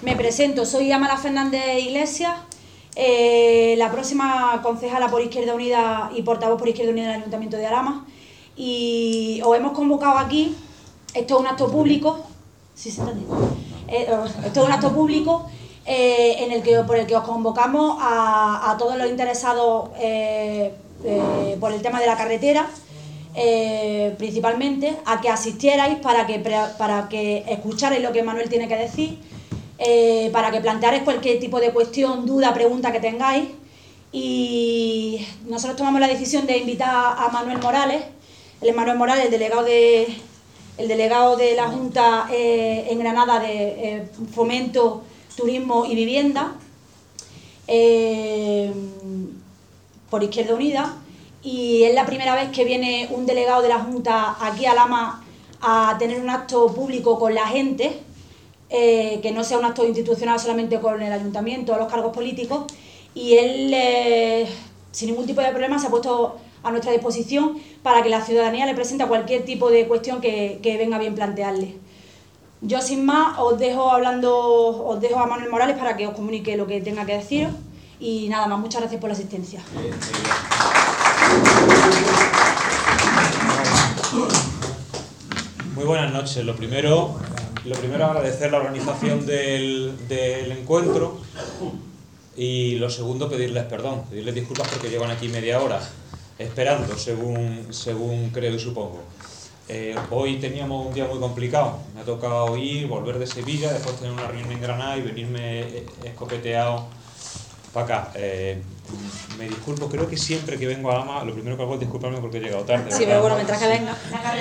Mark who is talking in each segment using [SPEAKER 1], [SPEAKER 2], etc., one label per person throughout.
[SPEAKER 1] Me presento, soy Amala Fernández Iglesias, la próxima concejala por Izquierda Unida y portavoz por Izquierda Unida del Ayuntamiento de Alhama, y os hemos convocado aquí. Esto es un acto público, esto es un acto público por el que os convocamos a todos los interesados por el tema de la carretera, principalmente, a que asistierais para que escucharais lo que Manuel tiene que decir, para que plantearais cualquier tipo de cuestión, duda, pregunta que tengáis. Y nosotros tomamos la decisión de invitar a Manuel Morales. Él es Manuel Morales, el delegado de la Junta en Granada de Fomento, Turismo y Vivienda, por Izquierda Unida, y es la primera vez que viene un delegado de la Junta aquí a Alhama a tener un acto público con la gente, que no sea un acto institucional solamente con el Ayuntamiento o los cargos políticos, y él, sin ningún tipo de problema, se ha puesto a nuestra disposición para que la ciudadanía le presente cualquier tipo de cuestión que venga bien plantearle. Yo, sin más, os dejo a Manuel Morales para que os comunique lo que tenga que deciros, y nada más. Muchas gracias por la asistencia.
[SPEAKER 2] Muy buenas noches. Lo primero agradecer la organización del encuentro, y lo segundo pedirles perdón, pedirles disculpas porque llevan aquí media hora esperando, según creo y supongo. Hoy teníamos un día muy complicado, me ha tocado volver de Sevilla, después tener una reunión en Granada y venirme escopeteado para acá. Me disculpo, creo que siempre que vengo a Alhama lo primero que hago es disculparme porque he llegado tarde.
[SPEAKER 1] Sí, pero bueno, mientras que venga.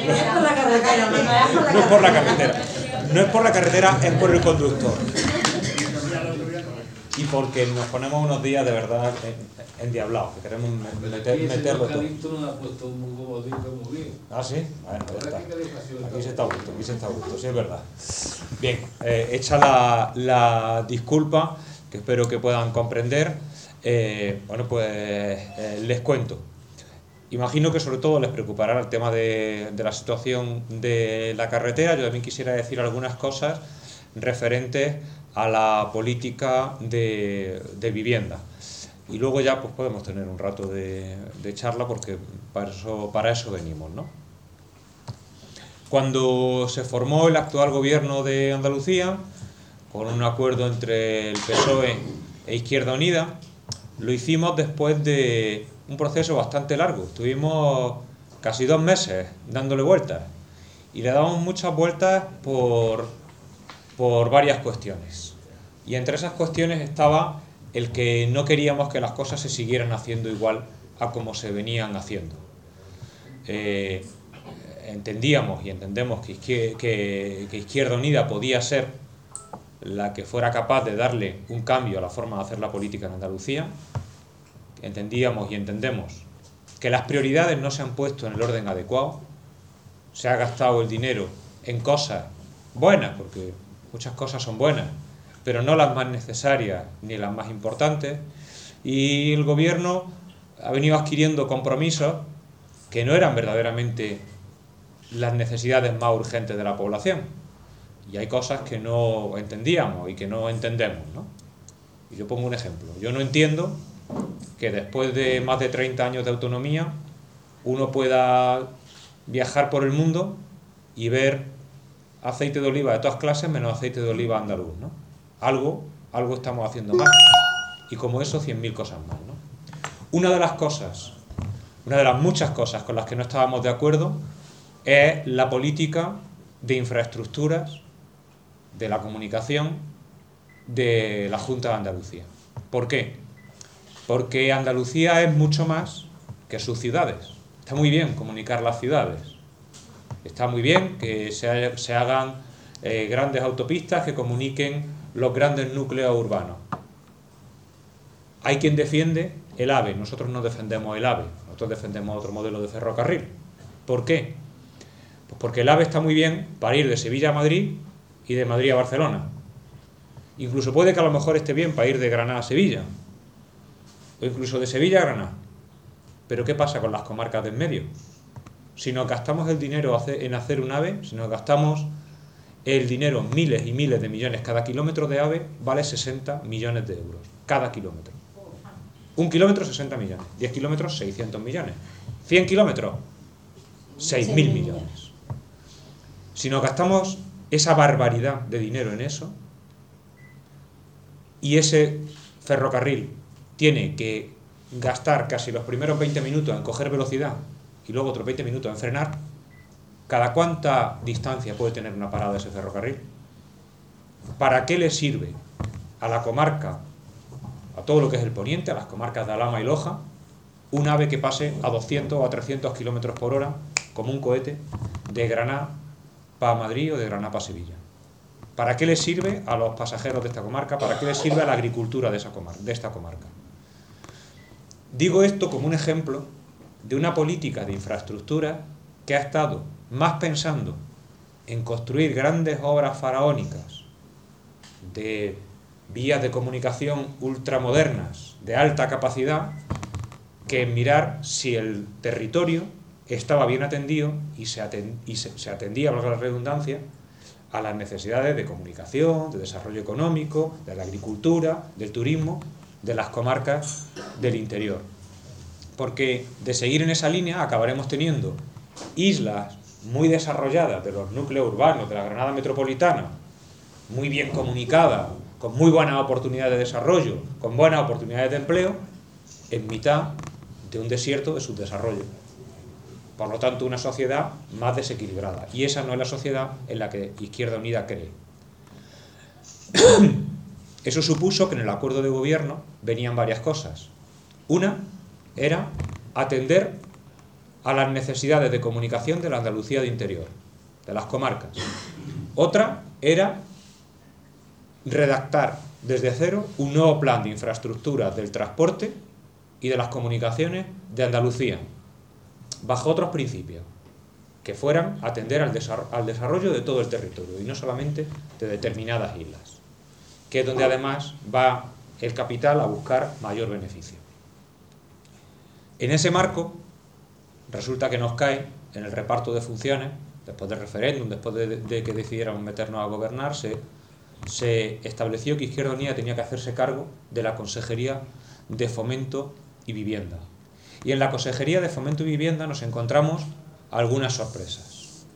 [SPEAKER 2] No es por la carretera, es por el conductor. Y porque nos ponemos unos días de verdad endiablados, que queremos meterlo todo. ¿Ah, sí? Bueno, ya está. Aquí se está a gusto, sí es verdad. Bien, hecha la disculpa, que espero que puedan comprender, les cuento. Imagino que sobre todo les preocupará el tema de la situación de la carretera. Yo también quisiera decir algunas cosas referentes a la política de vivienda. Y luego ya pues podemos tener un rato de charla, porque para eso venimos, ¿no? Cuando se formó el actual gobierno de Andalucía, con un acuerdo entre el PSOE e Izquierda Unida, lo hicimos después de un proceso bastante largo. Estuvimos casi 2 meses dándole vueltas, y le damos muchas vueltas por varias cuestiones. Y entre esas cuestiones estaba el que no queríamos que las cosas se siguieran haciendo igual a como se venían haciendo. Entendíamos y entendemos que Izquierda Unida podía ser la que fuera capaz de darle un cambio a la forma de hacer la política en Andalucía. Entendíamos y entendemos que las prioridades no se han puesto en el orden adecuado. Se ha gastado el dinero en cosas buenas, porque muchas cosas son buenas, pero no las más necesarias ni las más importantes, y el gobierno ha venido adquiriendo compromisos que no eran verdaderamente las necesidades más urgentes de la población, y hay cosas que no entendíamos y que no entendemos, ¿no? Y yo pongo un ejemplo. Yo no entiendo que después de más de 30 años de autonomía uno pueda viajar por el mundo y ver aceite de oliva de todas clases menos aceite de oliva andaluz, ¿no? Algo estamos haciendo mal, y como eso 100.000 cosas más, ¿no? Una de las muchas cosas con las que no estábamos de acuerdo es la política de infraestructuras de la comunicación de la Junta de Andalucía. ¿Por qué? Porque Andalucía es mucho más que sus ciudades. Está muy bien comunicar las ciudades, está muy bien que se hagan grandes autopistas que comuniquen los grandes núcleos urbanos. Hay quien defiende el AVE, nosotros no defendemos el AVE, nosotros defendemos otro modelo de ferrocarril. ¿Por qué? Pues porque el AVE está muy bien para ir de Sevilla a Madrid y de Madrid a Barcelona. Incluso puede que a lo mejor esté bien para ir de Granada a Sevilla, o incluso de Sevilla a Granada. Pero ¿qué pasa con las comarcas del medio? Si nos gastamos el dinero en hacer un AVE, si nos gastamos el dinero, miles y miles de millones, cada kilómetro de AVE vale 60 millones de euros, cada kilómetro. 1 kilómetro, 60 millones, 10 kilómetros, 600 millones, 100 kilómetros, 6.000 millones. Si nos gastamos esa barbaridad de dinero en eso, y ese ferrocarril tiene que gastar casi los primeros 20 minutos en coger velocidad y luego otros 20 minutos en frenar, ¿cada cuánta distancia puede tener una parada ese ferrocarril? ¿Para qué le sirve a la comarca, a todo lo que es el poniente, a las comarcas de Alhama y Loja, un AVE que pase a 200 o a 300 kilómetros por hora, como un cohete, de Granada para Madrid o de Granada para Sevilla? ¿Para qué le sirve a los pasajeros de esta comarca? ¿Para qué le sirve a la agricultura de esta comarca? Digo esto como un ejemplo de una política de infraestructura que ha estado más pensando en construir grandes obras faraónicas de vías de comunicación ultramodernas de alta capacidad que en mirar si el territorio estaba bien atendido y se atendía, valga la redundancia, a las necesidades de comunicación, de desarrollo económico, de la agricultura, del turismo, de las comarcas del interior. Porque de seguir en esa línea acabaremos teniendo islas muy desarrolladas de los núcleos urbanos de la Granada metropolitana, muy bien comunicadas, con muy buenas oportunidades de desarrollo, con buenas oportunidades de empleo, en mitad de un desierto de subdesarrollo. Por lo tanto, una sociedad más desequilibrada. Y esa no es la sociedad en la que Izquierda Unida cree. Eso supuso que en el acuerdo de gobierno venían varias cosas. Una era atender a las necesidades de comunicación de la Andalucía de interior, de las comarcas. Otra era redactar desde cero un nuevo plan de infraestructuras del transporte y de las comunicaciones de Andalucía, bajo otros principios, que fueran a atender al desarrollo de todo el territorio y no solamente de determinadas islas, que es donde además va el capital a buscar mayor beneficio. En ese marco, resulta que nos cae en el reparto de funciones, después del referéndum, después de que decidiéramos meternos a gobernar, se estableció que Izquierda Unida tenía que hacerse cargo de la Consejería de Fomento y Vivienda. Y en la Consejería de Fomento y Vivienda nos encontramos algunas sorpresas.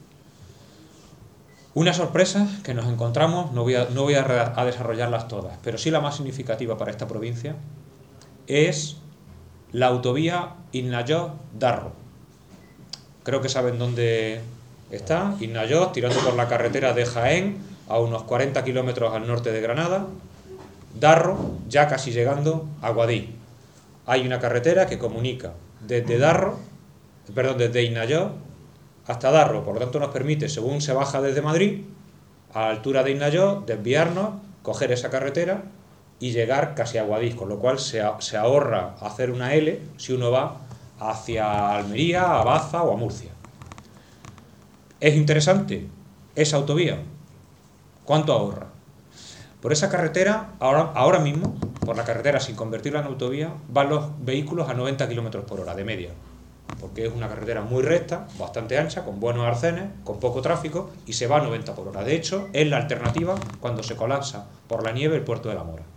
[SPEAKER 2] Unas sorpresas que nos encontramos, no voy a desarrollarlas todas, pero sí la más significativa para esta provincia, es la autovía Innayoz-Darro. Creo que saben dónde está. Innayoz, tirando por la carretera de Jaén, a unos 40 kilómetros al norte de Granada. Darro, ya casi llegando a Guadix. Hay una carretera que comunica desde Innayoz hasta Darro, por lo tanto nos permite, según se baja desde Madrid, a la altura de Innayoz, desviarnos, coger esa carretera y llegar casi a Guadix, con lo cual se ahorra hacer una L si uno va hacia Almería, a Baza o a Murcia. ¿Es interesante esa autovía? ¿Cuánto ahorra? Por esa carretera, ahora mismo, por la carretera sin convertirla en autovía, van los vehículos a 90 km por hora, de media. Porque es una carretera muy recta, bastante ancha, con buenos arcenes, con poco tráfico, y se va a 90 por hora. De hecho, es la alternativa cuando se colapsa por la nieve el puerto de La Mora.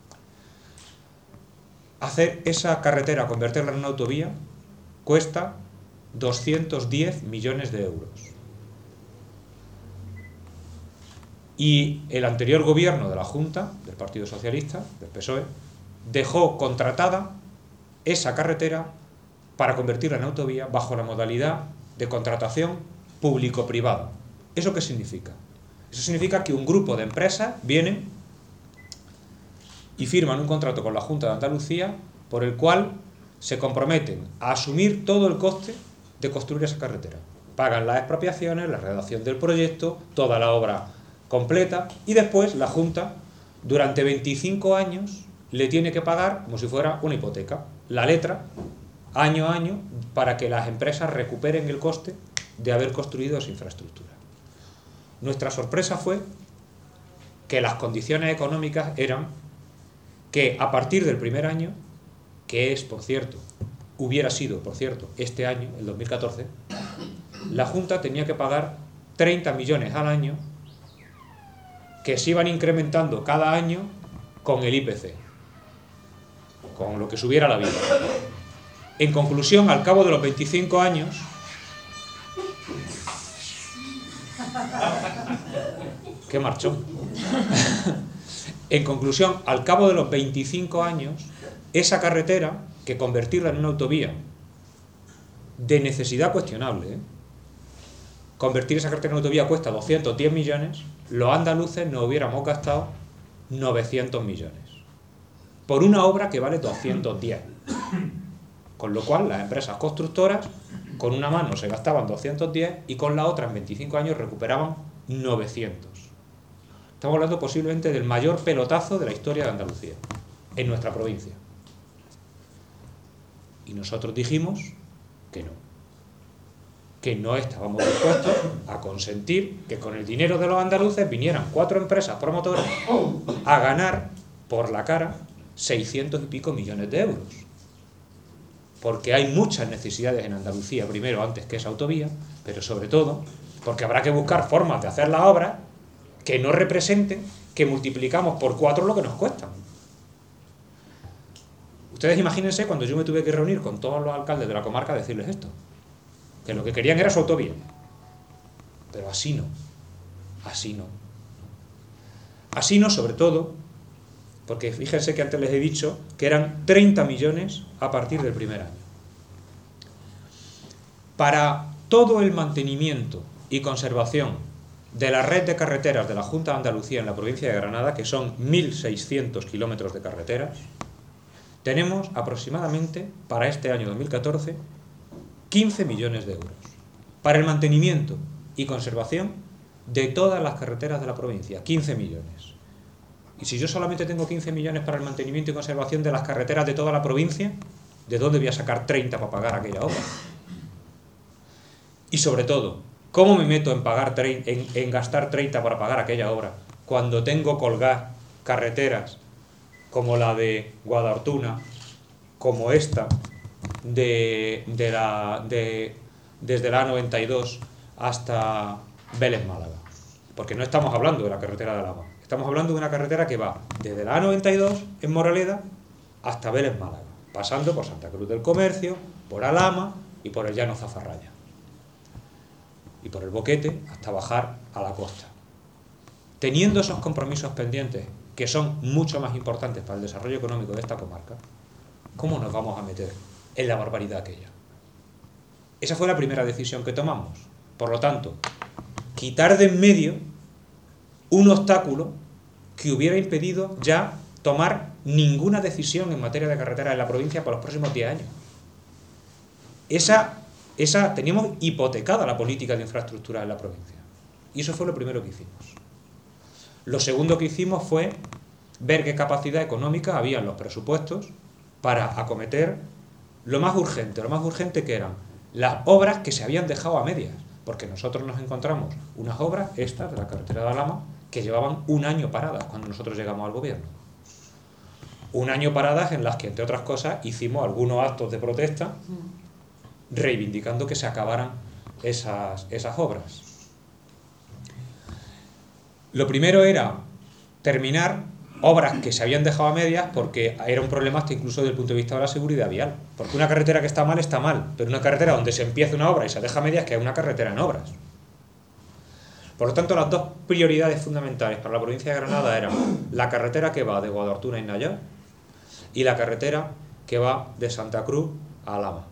[SPEAKER 2] Hacer esa carretera, convertirla en una autovía, cuesta 210 millones de euros. Y el anterior gobierno de la Junta, del Partido Socialista, del PSOE, dejó contratada esa carretera para convertirla en autovía bajo la modalidad de contratación público-privada. ¿Eso qué significa? Eso significa que un grupo de empresas vienen y firman un contrato con la Junta de Andalucía por el cual se comprometen a asumir todo el coste de construir esa carretera. Pagan las expropiaciones, la redacción del proyecto, toda la obra completa, y después la Junta durante 25 años le tiene que pagar como si fuera una hipoteca, la letra, año a año, para que las empresas recuperen el coste de haber construido esa infraestructura. Nuestra sorpresa fue que las condiciones económicas eran que a partir del primer año, que es, por cierto, hubiera sido, por cierto, este año, el 2014, la Junta tenía que pagar 30 millones al año que se iban incrementando cada año con el IPC, con lo que subiera la vida. En conclusión, al cabo de los 25 años, ¡qué marchón! En conclusión, al cabo de los 25 años, esa carretera, que convertirla en una autovía de necesidad cuestionable, convertir esa carretera en autovía cuesta 210 millones, los andaluces nos hubiéramos gastado 900 millones por una obra que vale 210. Con lo cual, las empresas constructoras, con una mano se gastaban 210 y con la otra en 25 años recuperaban 900. Estamos hablando posiblemente del mayor pelotazo de la historia de Andalucía, en nuestra provincia. Y nosotros dijimos que no estábamos dispuestos a consentir que con el dinero de los andaluces vinieran 4 empresas promotoras a ganar por la cara 600 y pico millones de euros. Porque hay muchas necesidades en Andalucía, primero, antes que esa autovía, pero sobre todo porque habrá que buscar formas de hacer las obras que no representen que multiplicamos por 4 lo que nos cuestan. Ustedes imagínense cuando yo me tuve que reunir con todos los alcaldes de la comarca a decirles esto, que lo que querían era su autovía. Pero así no. Así no. Así no, sobre todo, porque fíjense que antes les he dicho que eran 30 millones a partir del primer año. Para todo el mantenimiento y conservación de la red de carreteras de la Junta de Andalucía en la provincia de Granada, que son 1.600 kilómetros de carreteras, tenemos aproximadamente, para este año 2014, 15 millones de euros. Para el mantenimiento y conservación de todas las carreteras de la provincia, 15 millones. Y si yo solamente tengo 15 millones para el mantenimiento y conservación de las carreteras de toda la provincia, ¿de dónde voy a sacar 30 para pagar aquella obra? Y sobre todo, ¿cómo me meto en gastar 30 para pagar aquella obra cuando tengo colgar carreteras como la de Guadalhortuna, como esta, desde la A92 hasta Vélez Málaga? Porque no estamos hablando de la carretera de Alhama. Estamos hablando de una carretera que va desde la A92 en Moraleda hasta Vélez Málaga, pasando por Santa Cruz del Comercio, por Alhama y por el Llano Zafarraya. Y por el Boquete hasta bajar a la costa. Teniendo esos compromisos pendientes, que son mucho más importantes para el desarrollo económico de esta comarca, ¿cómo nos vamos a meter en la barbaridad aquella? Esa fue la primera decisión que tomamos. Por lo tanto, quitar de en medio un obstáculo que hubiera impedido ya tomar ninguna decisión en materia de carretera en la provincia por los próximos 10 años. Teníamos hipotecada la política de infraestructura en la provincia. Y eso fue lo primero que hicimos. Lo segundo que hicimos fue ver qué capacidad económica había en los presupuestos para acometer lo más urgente que eran las obras que se habían dejado a medias. Porque nosotros nos encontramos unas obras, estas de la carretera de Alhama, que llevaban un año paradas cuando nosotros llegamos al gobierno. Un año paradas en las que, entre otras cosas, hicimos algunos actos de protesta reivindicando que se acabaran esas obras. Lo primero era terminar obras que se habían dejado a medias, porque era un problema hasta incluso desde el punto de vista de la seguridad vial. Porque una carretera que está mal, pero una carretera donde se empieza una obra y se deja a medias, que es una carretera en obras. Por lo tanto, las dos prioridades fundamentales para la provincia de Granada eran la carretera que va de Guadalhortuna a Nayar y la carretera que va de Santa Cruz a Alhama.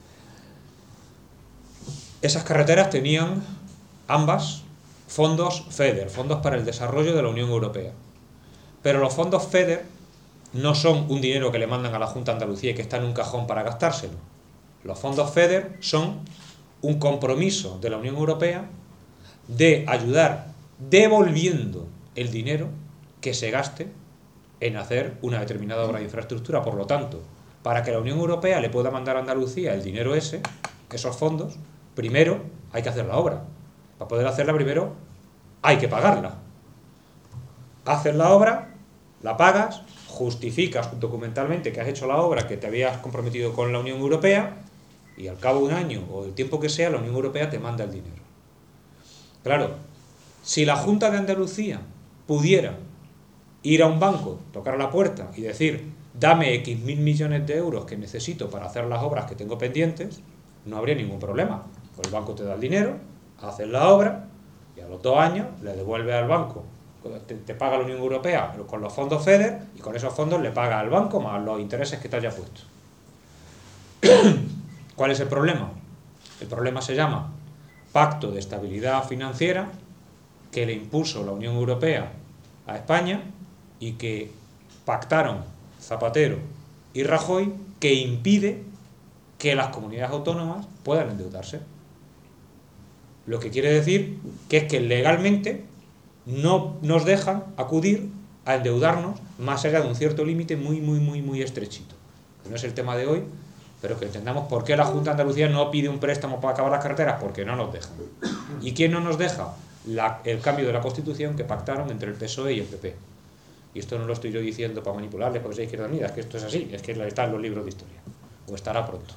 [SPEAKER 2] Esas carreteras tenían ambas fondos FEDER, fondos para el desarrollo de la Unión Europea. Pero los fondos FEDER no son un dinero que le mandan a la Junta de Andalucía y que está en un cajón para gastárselo. Los fondos FEDER son un compromiso de la Unión Europea de ayudar devolviendo el dinero que se gaste en hacer una determinada obra de infraestructura. Por lo tanto, para que la Unión Europea le pueda mandar a Andalucía el dinero esos fondos, primero hay que hacer la obra. Para poder hacerla primero hay que pagarla. Haces la obra, la pagas, justificas documentalmente que has hecho la obra, que te habías comprometido con la Unión Europea, y al cabo de un año o el tiempo que sea, la Unión Europea te manda el dinero. Claro, si la Junta de Andalucía pudiera ir a un banco, tocar la puerta y decir, dame X mil millones de euros que necesito para hacer las obras que tengo pendientes, no habría ningún problema. Pues el banco te da el dinero, haces la obra y a los 2 años le devuelves al banco. Te paga la Unión Europea con los fondos FEDER y con esos fondos le paga al banco más los intereses que te haya puesto. ¿Cuál es el problema? El problema se llama Pacto de Estabilidad Financiera, que le impuso la Unión Europea a España y que pactaron Zapatero y Rajoy, que impide que las comunidades autónomas puedan endeudarse. Lo que quiere decir que es que legalmente no nos dejan acudir a endeudarnos más allá de un cierto límite muy estrechito. No es el tema de hoy, pero que entendamos por qué la Junta de Andalucía no pide un préstamo para acabar las carreteras, porque no nos dejan. ¿Y quién no nos deja? El cambio de la Constitución que pactaron entre el PSOE y el PP. Y esto no lo estoy yo diciendo para manipularles porque soy Izquierda Unida, es que esto es así, es que está en los libros de historia, o estará pronto.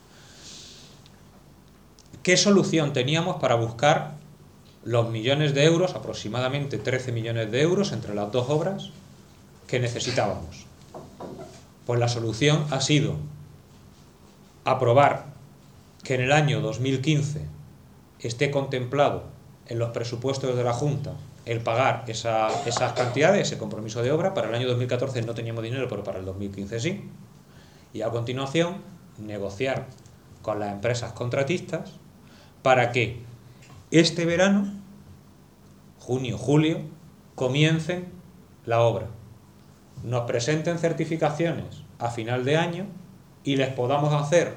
[SPEAKER 2] ¿Qué solución teníamos para buscar los millones de euros, aproximadamente 13 millones de euros entre las dos obras que necesitábamos? Pues la solución ha sido aprobar que en el año 2015 esté contemplado en los presupuestos de la Junta el pagar esas cantidades, ese compromiso de obra. Para el año 2014 no teníamos dinero, pero para el 2015 sí. Y a continuación negociar con las empresas contratistas para que este verano, junio, julio, comiencen la obra. Nos presenten certificaciones a final de año y les podamos hacer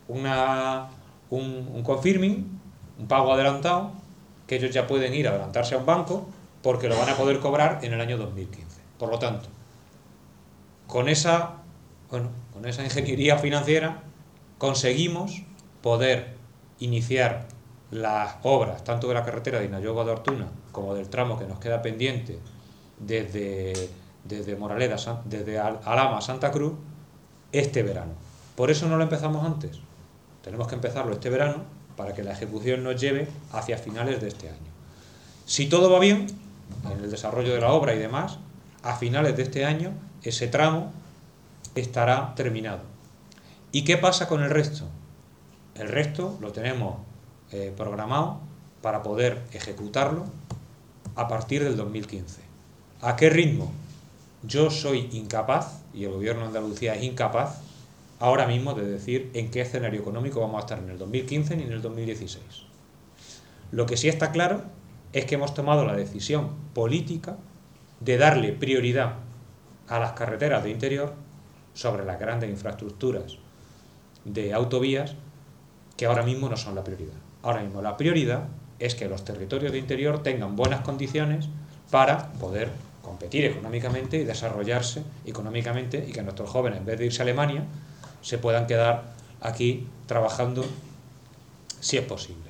[SPEAKER 2] un confirming, un pago adelantado, que ellos ya pueden ir a adelantarse a un banco porque lo van a poder cobrar en el año 2015. Por lo tanto, con esa ingeniería financiera conseguimos poder iniciar las obras tanto de la carretera de Inayogo de Ortuna como del tramo que nos queda pendiente desde Moraleda, desde Alhama a Santa Cruz, este verano. Por eso no lo empezamos antes. Tenemos que empezarlo este verano para que la ejecución nos lleve hacia finales de este año. Si todo va bien, en el desarrollo de la obra y demás, a finales de este año ese tramo estará terminado. ¿Y qué pasa con el resto? El resto lo tenemos programado para poder ejecutarlo a partir del 2015. ¿A qué ritmo? Yo soy incapaz, y el Gobierno de Andalucía es incapaz, ahora mismo de decir en qué escenario económico vamos a estar en el 2015 ni en el 2016. Lo que sí está claro es que hemos tomado la decisión política de darle prioridad a las carreteras de interior sobre las grandes infraestructuras de autovías que ahora mismo no son la prioridad. Ahora mismo la prioridad es que los territorios de interior tengan buenas condiciones para poder competir económicamente y desarrollarse económicamente, y que nuestros jóvenes, en vez de irse a Alemania, se puedan quedar aquí trabajando si es posible.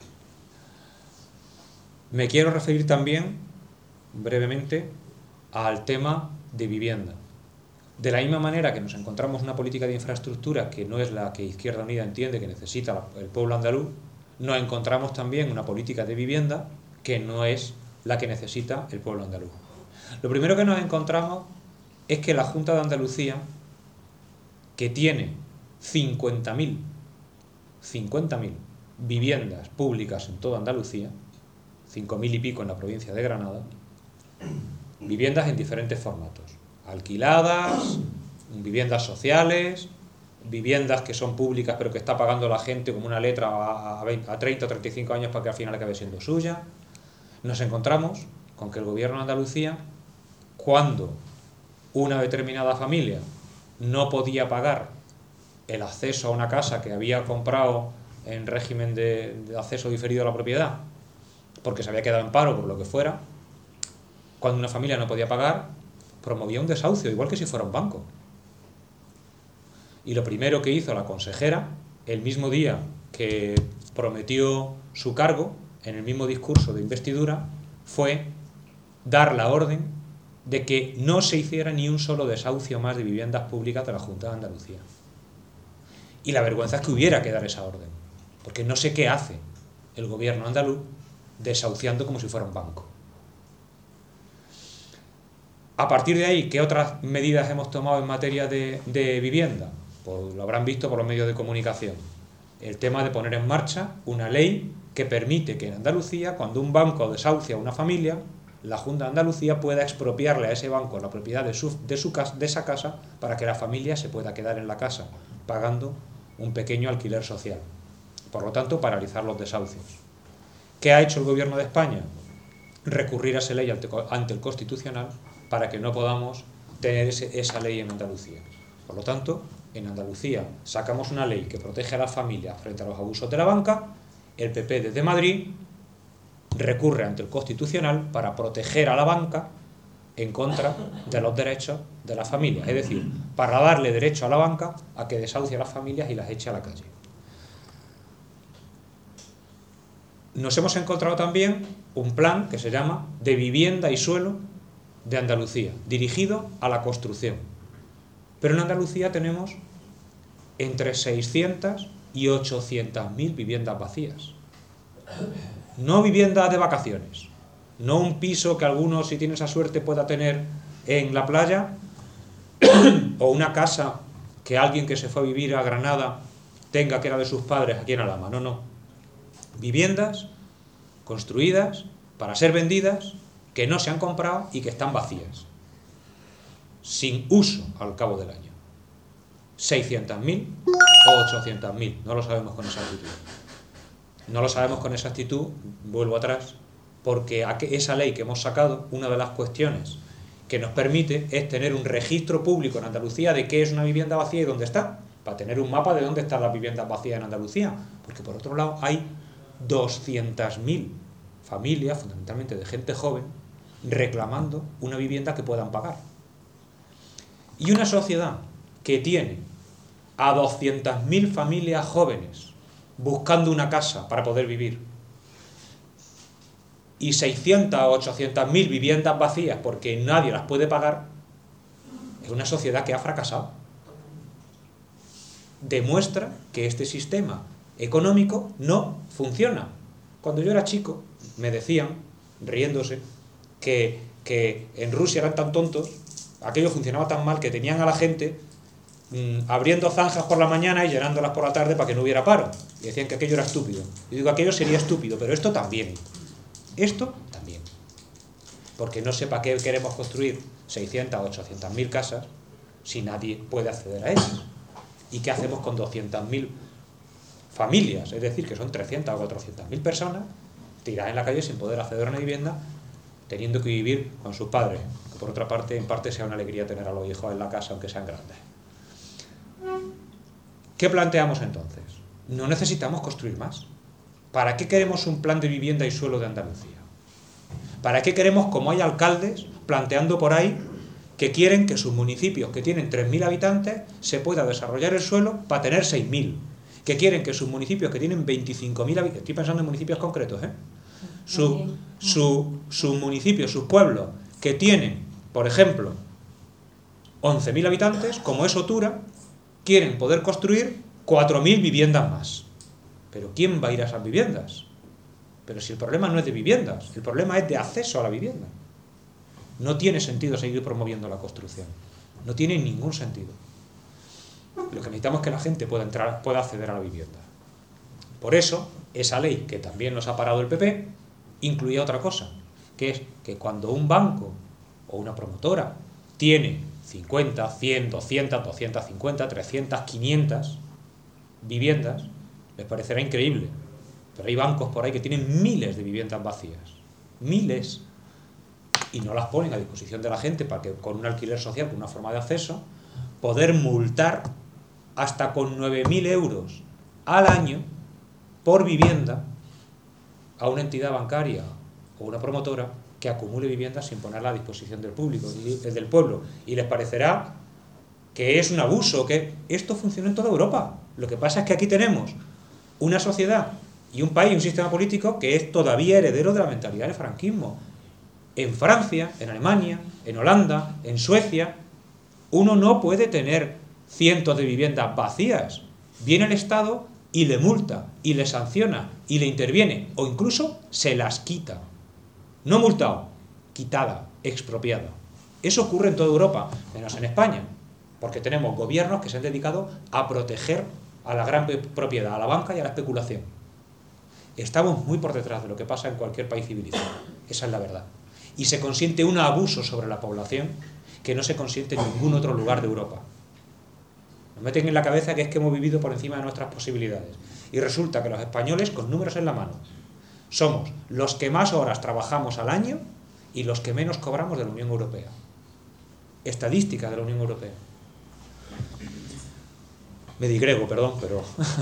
[SPEAKER 2] Me quiero referir también brevemente al tema de vivienda. De la misma manera que nos encontramos una política de infraestructura que no es la que Izquierda Unida entiende que necesita el pueblo andaluz, nos encontramos también una política de vivienda que no es la que necesita el pueblo andaluz. Lo primero que nos encontramos es que la Junta de Andalucía, que tiene 50.000 viviendas públicas en toda Andalucía, 5.000 y pico en la provincia de Granada, viviendas en diferentes formatos, alquiladas, viviendas sociales, viviendas que son públicas pero que está pagando la gente como una letra a 30 o 35 años para que al final acabe siendo suya. Nos encontramos con que el Gobierno de Andalucía, cuando una determinada familia no podía pagar el acceso a una casa que había comprado en régimen de acceso diferido a la propiedad, porque se había quedado en paro por lo que fuera, cuando una familia no podía pagar, promovía un desahucio, igual que si fuera un banco. Y lo primero que hizo la consejera, el mismo día que prometió su cargo, en el mismo discurso de investidura, fue dar la orden de que no se hiciera ni un solo desahucio más de viviendas públicas de la Junta de Andalucía. Y la vergüenza es que hubiera que dar esa orden, porque no sé qué hace el gobierno andaluz desahuciando como si fuera un banco. A partir de ahí, ¿qué otras medidas hemos tomado en materia de vivienda? Pues lo habrán visto por los medios de comunicación. El tema de poner en marcha una ley que permite que en Andalucía, cuando un banco desahucia a una familia, la Junta de Andalucía pueda expropiarle a ese banco la propiedad de esa casa para que la familia se pueda quedar en la casa, pagando un pequeño alquiler social. Por lo tanto, paralizar los desahucios. ¿Qué ha hecho el Gobierno de España? Recurrir a esa ley ante el Constitucional para que no podamos tener esa ley en Andalucía. Por lo tanto, en Andalucía sacamos una ley que protege a las familias frente a los abusos de la banca. El PP desde Madrid recurre ante el Constitucional para proteger a la banca en contra de los derechos de las familias, es decir, para darle derecho a la banca a que desahucie a las familias y las eche a la calle. Nos hemos encontrado también un plan que se llama de vivienda y suelo de Andalucía, dirigido a la construcción. Pero en Andalucía tenemos entre 600 y 800.000 viviendas vacías. No viviendas de vacaciones, no un piso que alguno, si tiene esa suerte, pueda tener en la playa, o una casa que alguien que se fue a vivir a Granada tenga, que era de sus padres, aquí en Alhama. No, no. Viviendas construidas para ser vendidas, que no se han comprado y que están vacías, sin uso al cabo del año. 600.000 o 800.000, no lo sabemos con exactitud. No lo sabemos con exactitud, vuelvo atrás, porque esa ley que hemos sacado, una de las cuestiones que nos permite es tener un registro público en Andalucía de qué es una vivienda vacía y dónde está, para tener un mapa de dónde están las viviendas vacías en Andalucía, porque por otro lado hay 200.000 familias, fundamentalmente de gente joven, reclamando una vivienda que puedan pagar. Y una sociedad que tiene a 200.000 familias jóvenes buscando una casa para poder vivir y 600 o 800.000 viviendas vacías porque nadie las puede pagar, es una sociedad que ha fracasado. Demuestra que este sistema económico no funciona. Cuando yo era chico me decían, riéndose, que en Rusia eran tan tontos, aquello funcionaba tan mal que tenían a la gente abriendo zanjas por la mañana y llenándolas por la tarde para que no hubiera paro. Y decían que aquello era estúpido. Yo digo, aquello sería estúpido, pero esto también. Esto también. Porque no sé para qué queremos construir 600 o 800.000 casas si nadie puede acceder a ellas. ¿Y qué hacemos con 200.000 familias? Es decir, que son 300 o 400.000 personas tiradas en la calle sin poder acceder a una vivienda, teniendo que vivir con sus padres. Que por otra parte, en parte sea una alegría tener a los hijos en la casa, aunque sean grandes. ¿Qué planteamos entonces? No necesitamos construir más. ¿Para qué queremos un plan de vivienda y suelo de Andalucía? ¿Para qué queremos, como hay alcaldes planteando por ahí, que quieren que sus municipios que tienen 3.000 habitantes se pueda desarrollar el suelo para tener 6.000? Que quieren que sus municipios que tienen 25.000 habitantes, estoy pensando en municipios concretos, sus municipios, sus pueblos que tienen, por ejemplo, 11.000 habitantes, como es Otura, quieren poder construir 4.000 viviendas más. ¿Pero quién va a ir a esas viviendas? Pero si el problema no es de viviendas, el problema es de acceso a la vivienda. No tiene sentido seguir promoviendo la construcción. No tiene ningún sentido. Lo que necesitamos es que la gente pueda acceder a la vivienda. Por eso, esa ley, que también nos ha parado el PP, incluía otra cosa, que es que cuando un banco o una promotora tiene 50, 100, 200, 250, 300, 500 viviendas, les parecerá increíble. Pero hay bancos por ahí que tienen miles de viviendas vacías. Miles. Y no las ponen a disposición de la gente para que con un alquiler social, con una forma de acceso, poder multar hasta con 9.000 euros al año por vivienda a una entidad bancaria o una promotora que acumule viviendas sin ponerla a disposición del público, del pueblo. Y les parecerá que es un abuso, que esto funciona en toda Europa. Lo que pasa es que aquí tenemos una sociedad y un país, un sistema político que es todavía heredero de la mentalidad del franquismo. En Francia, en Alemania, en Holanda, en Suecia, uno no puede tener cientos de viviendas vacías. Viene el Estado y le multa, y le sanciona, y le interviene, o incluso se las quita. No multado, quitada, expropiada. Eso ocurre en toda Europa, menos en España, porque tenemos gobiernos que se han dedicado a proteger a la gran propiedad, a la banca y a la especulación. Estamos muy por detrás de lo que pasa en cualquier país civilizado, esa es la verdad. Y se consiente un abuso sobre la población que no se consiente en ningún otro lugar de Europa. Nos meten en la cabeza que es que hemos vivido por encima de nuestras posibilidades. Y resulta que los españoles, con números en la mano, somos los que más horas trabajamos al año y los que menos cobramos de la Unión Europea. Estadística de la Unión Europea. Me digrego, perdón, pero...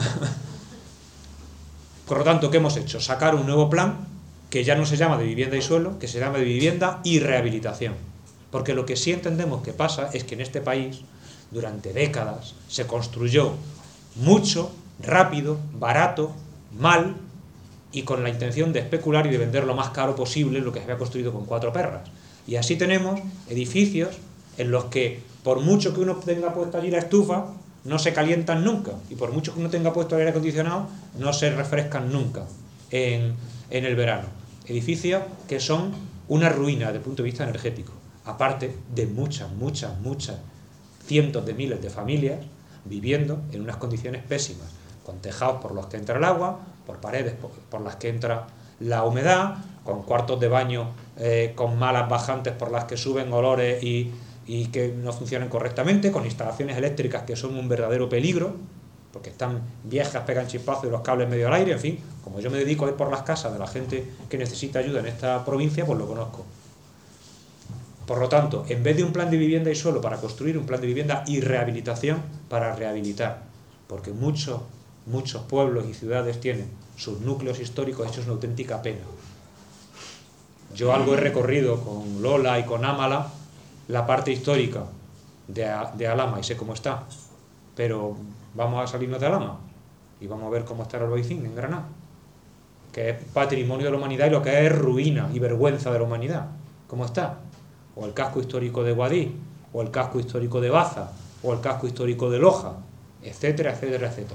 [SPEAKER 2] Por lo tanto, ¿qué hemos hecho? Sacar un nuevo plan que ya no se llama de vivienda y suelo, que se llama de vivienda y rehabilitación. Porque lo que sí entendemos que pasa es que en este país, durante décadas, se construyó mucho, rápido, barato, mal, y con la intención de especular y de vender lo más caro posible lo que se había construido con 4 perras. Y así tenemos edificios en los que, por mucho que uno tenga puesta allí la estufa, no se calientan nunca, y por mucho que uno tenga puesto el aire acondicionado, no se refrescan nunca en el verano. Edificios que son una ruina desde el punto de vista energético, aparte de muchas cientos de miles de familias viviendo en unas condiciones pésimas, con tejados por los que entra el agua, por paredes por las que entra la humedad, con cuartos de baño con malas bajantes por las que suben olores y que no funcionan correctamente, con instalaciones eléctricas que son un verdadero peligro, porque están viejas, pegan chispazos y los cables medio al aire, en fin, como yo me dedico a ir por las casas de la gente que necesita ayuda en esta provincia, pues lo conozco. Por lo tanto, en vez de un plan de vivienda y suelo para construir, un plan de vivienda y rehabilitación para rehabilitar, porque muchos pueblos y ciudades tienen sus núcleos históricos hechos una auténtica pena. Yo algo he recorrido con Lola y con Ámala la parte histórica de Alhama y sé cómo está, pero vamos a salirnos de Alhama y vamos a ver cómo está el Albaicín en Granada, que es patrimonio de la humanidad y lo que es ruina y vergüenza de la humanidad. ¿Cómo está? O el casco histórico de Guadix, o el casco histórico de Baza, o el casco histórico de Loja, etcétera, etcétera, etcétera.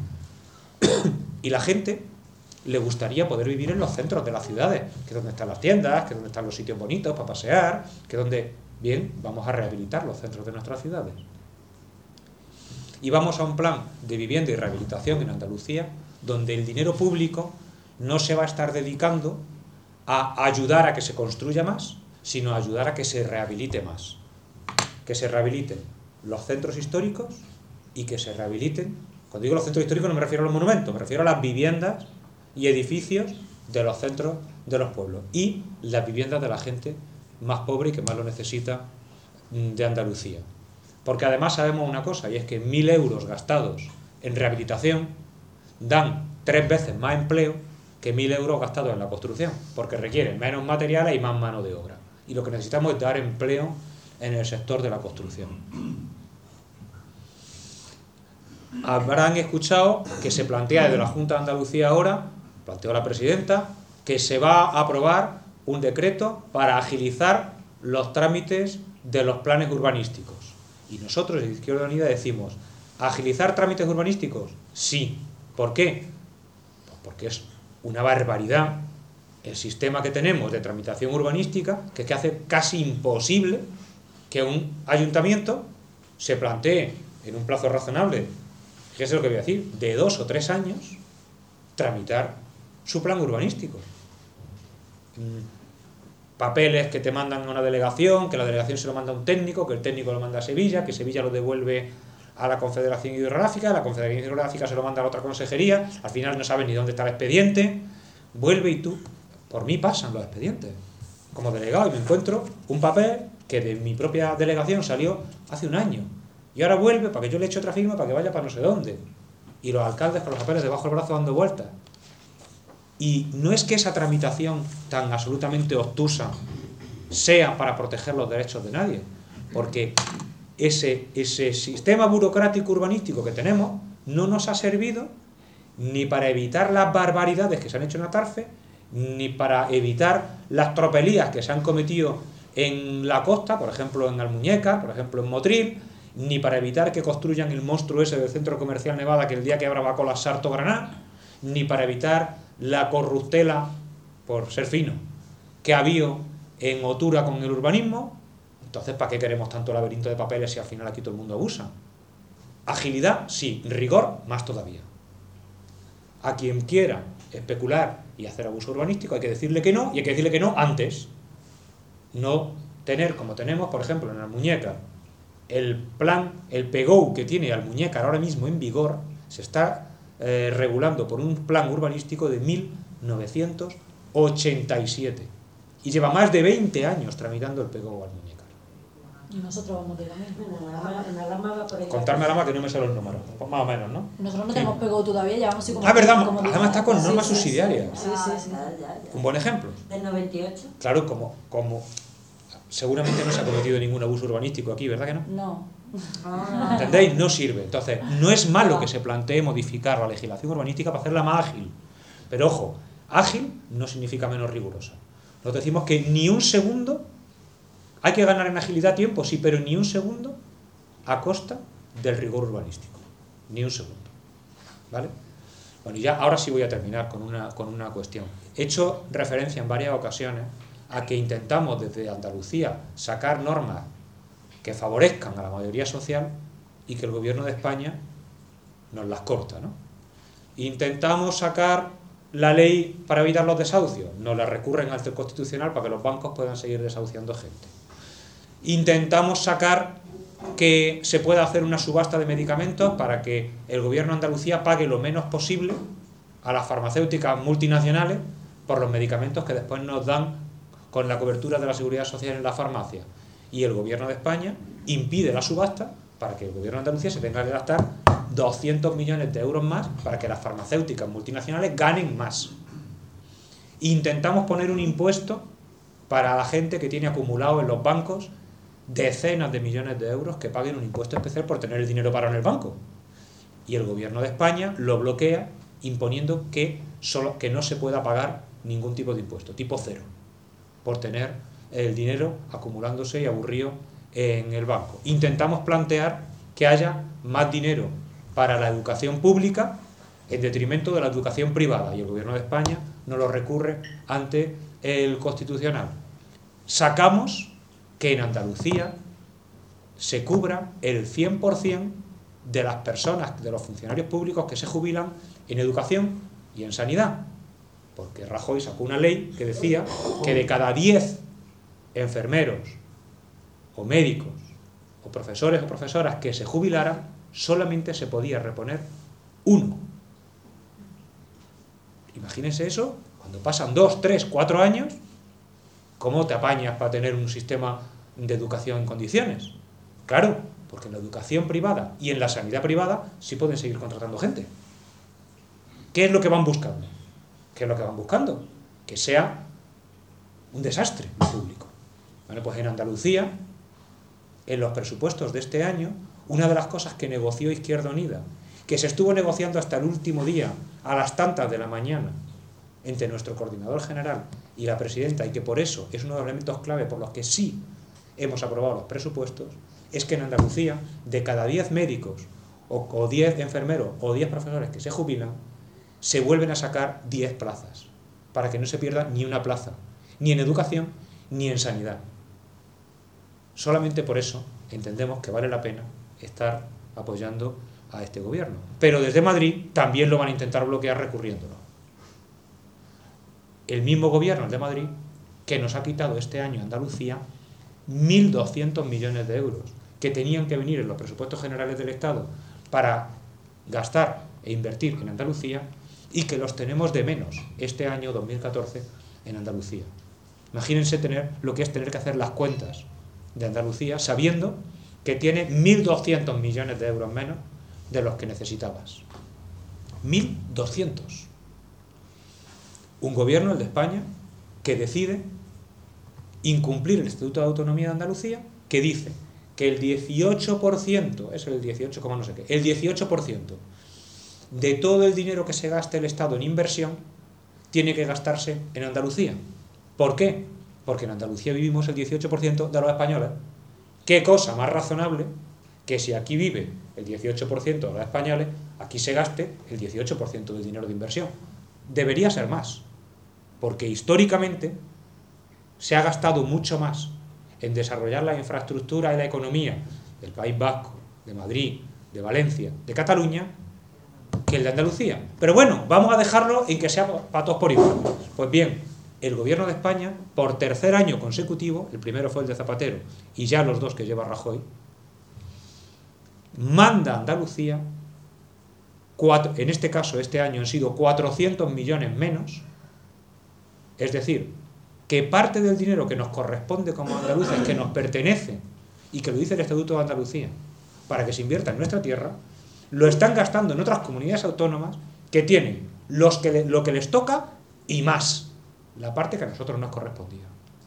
[SPEAKER 2] Y la gente le gustaría poder vivir en los centros de las ciudades, que es donde están las tiendas, que es donde están los sitios bonitos para pasear, que es donde, bien, vamos a rehabilitar los centros de nuestras ciudades. Y vamos a un plan de vivienda y rehabilitación en Andalucía, donde el dinero público no se va a estar dedicando a ayudar a que se construya más, sino a ayudar a que se rehabilite más. Que se rehabiliten los centros históricos y que se rehabiliten, cuando digo los centros históricos no me refiero a los monumentos, me refiero a las viviendas y edificios de los centros de los pueblos y las viviendas de la gente más pobre y que más lo necesita de Andalucía. Porque además sabemos una cosa, y es que 1.000 euros gastados en rehabilitación dan 3 veces más empleo que 1.000 euros gastados en la construcción, porque requieren menos materiales y más mano de obra. Y lo que necesitamos es dar empleo en el sector de la construcción. Habrán escuchado que se plantea desde la Junta de Andalucía ahora, planteó la presidenta, que se va a aprobar un decreto para agilizar los trámites de los planes urbanísticos. Y nosotros, en Izquierda Unida, decimos, ¿agilizar trámites urbanísticos? Sí. ¿Por qué? Pues porque es una barbaridad el sistema que tenemos de tramitación urbanística, que es que hace casi imposible que un ayuntamiento se plantee en un plazo razonable, fíjese lo que voy a decir, de 2 o 3 años, tramitar su plan urbanístico. Papeles que te mandan a una delegación, que la delegación se lo manda a un técnico, que el técnico lo manda a Sevilla, que Sevilla lo devuelve a la Confederación Hidrográfica, la Confederación Hidrográfica se lo manda a la otra consejería, al final no saben ni dónde está el expediente, vuelve y tú, por mí pasan los expedientes como delegado y me encuentro un papel que de mi propia delegación salió hace 1 año y ahora vuelve para que yo le eche otra firma para que vaya para no sé dónde y los alcaldes con los papeles debajo del brazo dando vueltas. Y no es que esa tramitación tan absolutamente obtusa sea para proteger los derechos de nadie, porque ese sistema burocrático urbanístico que tenemos no nos ha servido ni para evitar las barbaridades que se han hecho en Atarfe, ni para evitar las tropelías que se han cometido en la costa, por ejemplo en Almuñécar, por ejemplo en Motril, ni para evitar que construyan el monstruo ese del centro comercial Nevada que el día que abra va a colapsar todo Granada, ni para evitar la corruptela, por ser fino, que ha habido en Otura con el urbanismo, Entonces, ¿para qué queremos tanto laberinto de papeles si al final aquí todo el mundo abusa? Agilidad, sí. Rigor, más todavía. A quien quiera especular y hacer abuso urbanístico hay que decirle que no, y hay que decirle que no antes. No tener, como tenemos, por ejemplo, en Almuñécar, el plan, el PGO que tiene Almuñécar ahora mismo en vigor, se está regulando por un plan urbanístico de 1987. Y lleva más de 20 años tramitando el PGO Almuñécar.
[SPEAKER 1] Y nosotros vamos de camino.
[SPEAKER 3] En Alhama va por ahí.
[SPEAKER 2] Contarme Alhama que no me sé los números, pues más o menos, ¿no?
[SPEAKER 1] Nosotros no tenemos PGO todavía, llevamos así como...
[SPEAKER 2] verdad,
[SPEAKER 1] como
[SPEAKER 2] además está con normas
[SPEAKER 1] sí,
[SPEAKER 2] subsidiarias.
[SPEAKER 1] Sí.
[SPEAKER 3] Ya.
[SPEAKER 2] Un buen ejemplo.
[SPEAKER 3] Del 98.
[SPEAKER 2] Claro, como seguramente no se ha cometido ningún abuso urbanístico aquí, ¿verdad que no?
[SPEAKER 1] No.
[SPEAKER 2] ¿Entendéis? No sirve. Entonces, no es malo que se plantee modificar la legislación urbanística para hacerla más ágil. Pero ojo, ágil no significa menos rigurosa. Nos decimos que ni un segundo, hay que ganar en agilidad tiempo, sí, pero ni un segundo a costa del rigor urbanístico. Ni un segundo. ¿Vale? Bueno, y ya ahora sí voy a terminar con una cuestión. He hecho referencia en varias ocasiones a que intentamos desde Andalucía sacar normas que favorezcan a la mayoría social y que el gobierno de España nos las corta, ¿no? Intentamos sacar la ley para evitar los desahucios, nos la recurren al Tribunal Constitucional para que los bancos puedan seguir desahuciando gente. Intentamos sacar que se pueda hacer una subasta de medicamentos para que el gobierno de Andalucía pague lo menos posible a las farmacéuticas multinacionales por los medicamentos que después nos dan con la cobertura de la seguridad social en la farmacia. Y el gobierno de España impide la subasta para que el gobierno de Andalucía se tenga que gastar 200 millones de euros más para que las farmacéuticas multinacionales ganen más. Intentamos poner un impuesto para la gente que tiene acumulado en los bancos decenas de millones de euros que paguen un impuesto especial por tener el dinero parado en el banco. Y el gobierno de España lo bloquea imponiendo que no se pueda pagar ningún tipo de impuesto, tipo cero, por tener el dinero acumulándose y aburrido en el banco. Intentamos plantear que haya más dinero para la educación pública en detrimento de la educación privada, y el gobierno de España no lo recurre ante el Constitucional. Sacamos que en Andalucía se cubra el 100% de las personas, de los funcionarios públicos que se jubilan en educación y en sanidad, porque Rajoy sacó una ley que decía que de cada 10 enfermeros o médicos o profesores o profesoras que se jubilaran, solamente se podía reponer uno. Imagínense eso, cuando pasan 2, 3, 4 años, ¿cómo te apañas para tener un sistema de educación en condiciones? Claro, porque en la educación privada y en la sanidad privada sí pueden seguir contratando gente. ¿Qué es lo que van buscando? ¿Qué es lo que van buscando? Que sea un desastre público. Bueno, pues en Andalucía, en los presupuestos de este año, una de las cosas que negoció Izquierda Unida, que se estuvo negociando hasta el último día, a las tantas de la mañana, entre nuestro coordinador general y la presidenta, y que por eso es uno de los elementos clave por los que sí hemos aprobado los presupuestos, es que en Andalucía, de cada 10 médicos, o 10 enfermeros, o 10 profesores que se jubilan, se vuelven a sacar 10 plazas, para que no se pierda ni una plaza, ni en educación, ni en sanidad. Solamente por eso entendemos que vale la pena estar apoyando a este gobierno. Pero desde Madrid también lo van a intentar bloquear recurriéndolo. El mismo gobierno de Madrid que nos ha quitado este año a Andalucía 1.200 millones de euros que tenían que venir en los presupuestos generales del Estado para gastar e invertir en Andalucía, y que los tenemos de menos este año 2014 en Andalucía. Imagínense lo que es tener que hacer las cuentas de Andalucía sabiendo que tiene 1.200 millones de euros menos de los que necesitabas. 1.200. Un gobierno, el de España, que decide incumplir el Estatuto de Autonomía de Andalucía, que dice que el 18%, es el 18, no sé qué, el 18% de todo el dinero que se gaste el Estado en inversión tiene que gastarse en Andalucía. ¿Por qué? Porque en Andalucía vivimos el 18% de los españoles. ¿Qué cosa más razonable que si aquí vive el 18% de los españoles, aquí se gaste el 18% del dinero de inversión? Debería ser más, porque históricamente se ha gastado mucho más en desarrollar la infraestructura y la economía del País Vasco, de Madrid, de Valencia, de Cataluña, que el de Andalucía. Pero bueno, vamos a dejarlo en que sea para todos por igual. Pues bien, el gobierno de España, por tercer año consecutivo, el primero fue el de Zapatero y ya los dos que lleva Rajoy, manda a Andalucía, en este caso este año han sido 400 millones menos, es decir, que parte del dinero que nos corresponde como andaluces, que nos pertenece y que lo dice el Estatuto de Andalucía, para que se invierta en nuestra tierra, lo están gastando en otras comunidades autónomas que tienen lo que les toca y más, la parte que a nosotros nos correspondía.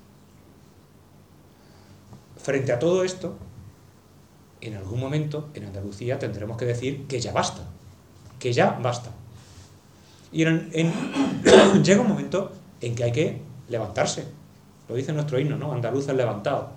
[SPEAKER 2] Frente a todo esto, en algún momento en Andalucía tendremos que decir que ya basta, que ya basta. Y llega un momento en que hay que levantarse. Lo dice nuestro himno, ¿no? Andaluces levantados.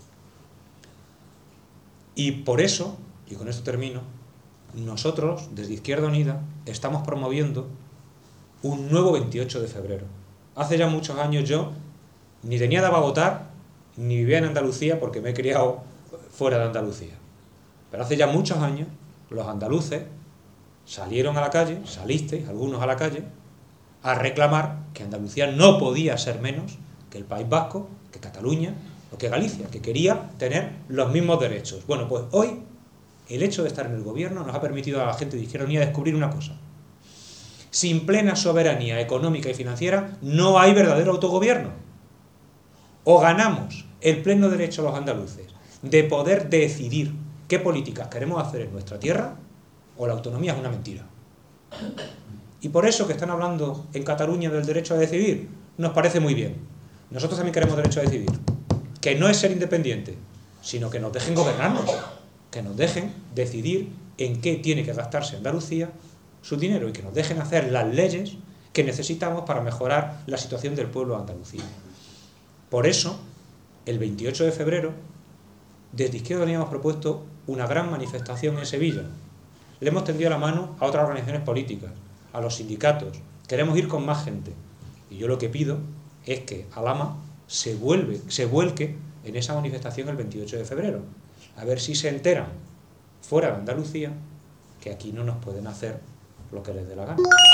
[SPEAKER 2] Y por eso, y con esto termino, nosotros, desde Izquierda Unida, estamos promoviendo un nuevo 28 de febrero. Hace ya muchos años yo ni tenía edad para votar, ni vivía en Andalucía porque me he criado fuera de Andalucía. Pero hace ya muchos años los andaluces salieron a la calle, salisteis algunos a la calle, a reclamar que Andalucía no podía ser menos que el País Vasco, que Cataluña o que Galicia, que quería tener los mismos derechos. Bueno, pues hoy el hecho de estar en el gobierno nos ha permitido a la gente de Izquierda Unida descubrir una cosa. Sin plena soberanía económica y financiera no hay verdadero autogobierno. O ganamos el pleno derecho a los andaluces de poder decidir qué políticas queremos hacer en nuestra tierra, o la autonomía es una mentira. Y por eso que están hablando en Cataluña del derecho a decidir, nos parece muy bien. Nosotros también queremos derecho a decidir, que no es ser independiente, sino que nos dejen gobernarnos, que nos dejen decidir en qué tiene que gastarse Andalucía su dinero y que nos dejen hacer las leyes que necesitamos para mejorar la situación del pueblo de Andalucía. Por eso, el 28 de febrero, desde Izquierda Unida hemos propuesto una gran manifestación en Sevilla. Le hemos tendido la mano a otras organizaciones políticas, a los sindicatos. Queremos ir con más gente. Y yo lo que pido es que Alhama se vuelque en esa manifestación el 28 de febrero. A ver si se enteran fuera de Andalucía que aquí no nos pueden hacer lo que les dé la gana.